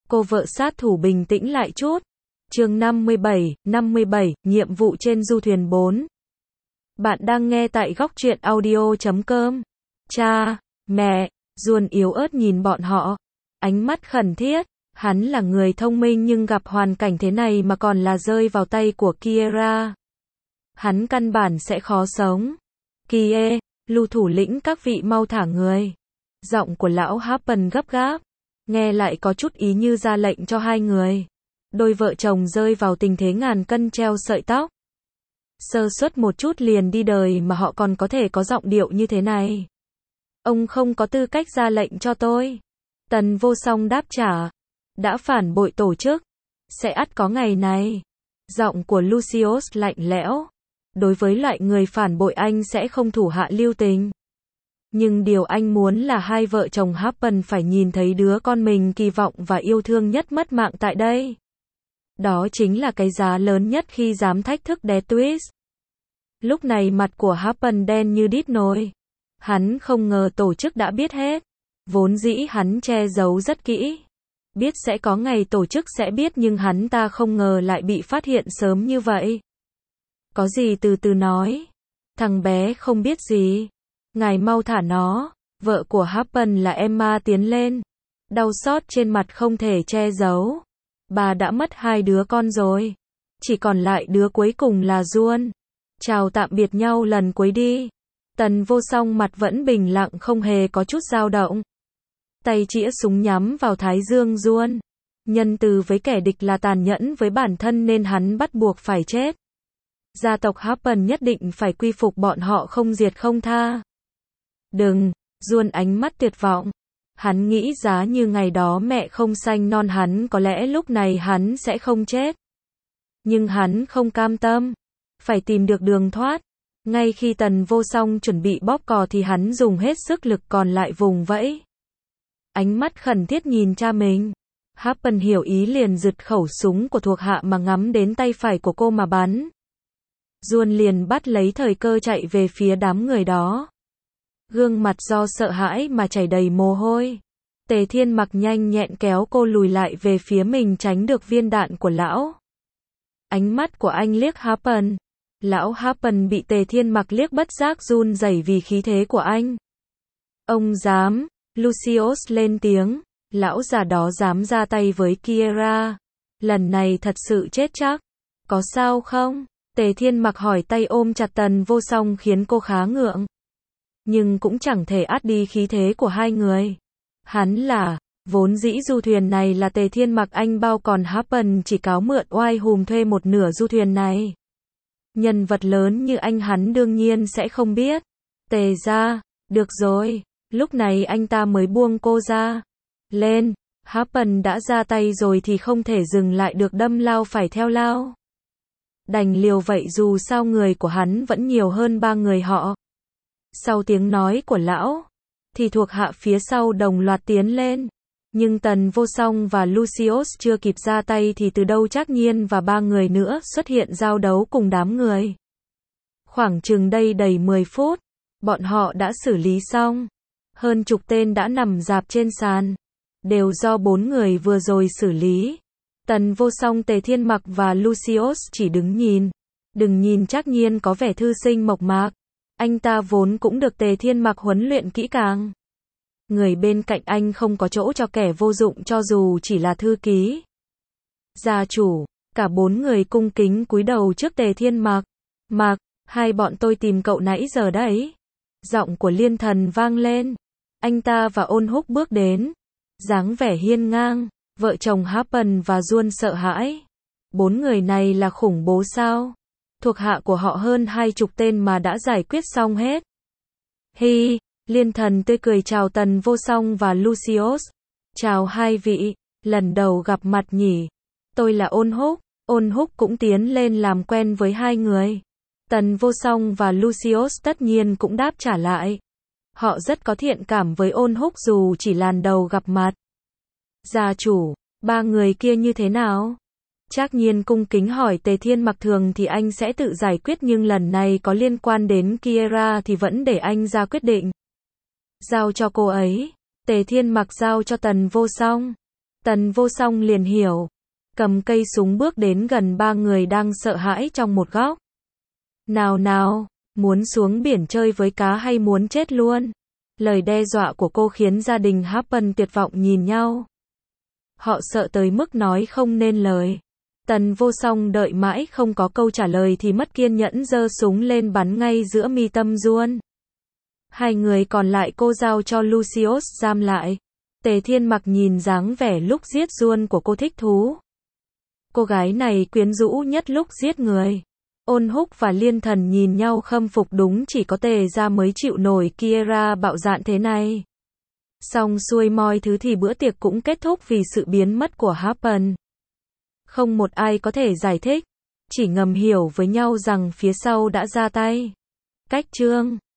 Cô vợ sát thủ bình tĩnh lại chút. Chương 57, nhiệm vụ trên du thuyền 4. Bạn đang nghe tại góc truyện audio.com. Cha, mẹ, Jun yếu ớt nhìn bọn họ. Ánh mắt khẩn thiết. Hắn là người thông minh nhưng gặp hoàn cảnh thế này mà còn là rơi vào tay của Kiera. Hắn căn bản sẽ khó sống. Kie, Lưu thủ lĩnh các vị mau thả người. Giọng của lão Happen gấp gáp. Nghe lại có chút ý như ra lệnh cho hai người. Đôi vợ chồng rơi vào tình thế ngàn cân treo sợi tóc. Sơ suất một chút liền đi đời mà họ còn có thể có giọng điệu như thế này. Ông không có tư cách ra lệnh cho tôi. Tần Vô Song đáp trả. Đã phản bội tổ chức. Sẽ ắt có ngày này. Giọng của Lucius lạnh lẽo. Đối với loại người phản bội anh sẽ không thủ hạ lưu tình. Nhưng điều anh muốn là hai vợ chồng Happen phải nhìn thấy đứa con mình kỳ vọng và yêu thương nhất mất mạng tại đây. Đó chính là cái giá lớn nhất khi dám thách thức Death Twist. Lúc này mặt của Happen đen như đít nồi. Hắn không ngờ tổ chức đã biết hết. Vốn dĩ hắn che giấu rất kỹ. Biết sẽ có ngày tổ chức sẽ biết nhưng hắn ta không ngờ lại bị phát hiện sớm như vậy. Có gì từ từ nói. Thằng bé không biết gì. Ngài mau thả nó. Vợ của Happen là Emma tiến lên. Đau xót trên mặt không thể che giấu. Bà đã mất hai đứa con rồi. Chỉ còn lại đứa cuối cùng là Jun. Chào tạm biệt nhau lần cuối đi. Tần Vô Song mặt vẫn bình lặng không hề có chút dao động. Tay chĩa súng nhắm vào thái dương Jun. Nhân từ với kẻ địch là tàn nhẫn với bản thân nên hắn bắt buộc phải chết. Gia tộc Happen nhất định phải quy phục bọn họ không diệt không tha. Đừng, Jun ánh mắt tuyệt vọng. Hắn nghĩ giá như ngày đó mẹ không sanh non hắn có lẽ lúc này hắn sẽ không chết. Nhưng hắn không cam tâm. Phải tìm được đường thoát. Ngay khi Tần Vô Song chuẩn bị bóp cò thì hắn dùng hết sức lực còn lại vùng vẫy. Ánh mắt khẩn thiết nhìn cha mình. Happen hiểu ý liền giật khẩu súng của thuộc hạ mà ngắm đến tay phải của cô mà bắn. Jun liền bắt lấy thời cơ chạy về phía đám người đó. Gương mặt do sợ hãi mà chảy đầy mồ hôi. Tề Thiên Mặc nhanh nhẹn kéo cô lùi lại về phía mình tránh được viên đạn của lão. Ánh mắt của anh liếc Happen. Lão Happen bị Tề Thiên Mặc liếc bất giác run rẩy vì khí thế của anh. Ông dám, Lucius lên tiếng, lão già đó dám ra tay với Kiera. Lần này thật sự chết chắc. Có sao không? Tề Thiên Mặc hỏi tay ôm chặt Tần Vô Song khiến cô khá ngượng. Nhưng cũng chẳng thể át đi khí thế của hai người. Hắn là, vốn dĩ du thuyền này là Tề Thiên Mặc anh bao còn Happen chỉ cáo mượn oai hùm thuê một nửa du thuyền này. Nhân vật lớn như anh hắn đương nhiên sẽ không biết. Tề ra, được rồi, lúc này anh ta mới buông cô ra. Lên, Happen đã ra tay rồi thì không thể dừng lại được đâm lao phải theo lao. Đành liều vậy dù sao người của hắn vẫn nhiều hơn ba người họ. Sau tiếng nói của lão, thì thuộc hạ phía sau đồng loạt tiến lên. Nhưng Tần Vô Song và Lucius chưa kịp ra tay thì từ đâu Trác Nhiên và ba người nữa xuất hiện giao đấu cùng đám người. Khoảng chừng đây đầy 10 phút, bọn họ đã xử lý xong. Hơn chục tên đã nằm rạp trên sàn. Đều do 4 người vừa rồi xử lý. Tần Vô Song, Tề Thiên Mặc và Lucius chỉ đứng nhìn. Đừng nhìn Trác Nhiên có vẻ thư sinh mộc mạc. Anh ta vốn cũng được Tề Thiên Mặc huấn luyện kỹ càng. Người bên cạnh anh không có chỗ cho kẻ vô dụng cho dù chỉ là thư ký. Gia chủ, cả 4 người cung kính cúi đầu trước Tề Thiên Mặc. Mặc, hai bọn tôi tìm cậu nãy giờ đấy. Giọng của Liên Thần vang lên. Anh ta và Ôn Húc bước đến. Dáng vẻ hiên ngang, vợ chồng Happen và Jun sợ hãi. 4 người này là khủng bố sao? Thuộc hạ của họ hơn 20 tên mà đã giải quyết xong hết. Hi, Liên Thần tươi cười chào Tần Vô Song và Lucius. Chào hai vị, lần đầu gặp mặt nhỉ. Tôi là Ôn Húc. Ôn Húc cũng tiến lên làm quen với hai người. Tần Vô Song và Lucius tất nhiên cũng đáp trả lại. Họ rất có thiện cảm với Ôn Húc dù chỉ lần đầu gặp mặt. Gia chủ, ba người kia như thế nào? Trác Nhiên cung kính hỏi Tề Thiên Mặc. Thường thì anh sẽ tự giải quyết nhưng lần này có liên quan đến Kiera thì vẫn để anh ra quyết định. Giao cho cô ấy. Tề Thiên Mặc giao cho Tần Vô Song. Tần Vô Song liền hiểu. Cầm cây súng bước đến gần ba người đang sợ hãi trong một góc. Nào nào, muốn xuống biển chơi với cá hay muốn chết luôn? Lời đe dọa của cô khiến gia đình Happen tuyệt vọng nhìn nhau. Họ sợ tới mức nói không nên lời. Tần Vô Song đợi mãi không có câu trả lời thì mất kiên nhẫn giơ súng lên bắn ngay giữa mi tâm Duan. Hai người còn lại cô giao cho Lucius giam lại. Tề Thiên Mặc nhìn dáng vẻ lúc giết Duan của cô thích thú. Cô gái này quyến rũ nhất lúc giết người. Ôn Húc và Liên Thần nhìn nhau khâm phục, đúng chỉ có Tề gia mới chịu nổi Kiera bạo dạn thế này. Xong xuôi mọi thứ thì bữa tiệc cũng kết thúc vì sự biến mất của Happen. Không một ai có thể giải thích, chỉ ngầm hiểu với nhau rằng phía sau đã ra tay. Cách chương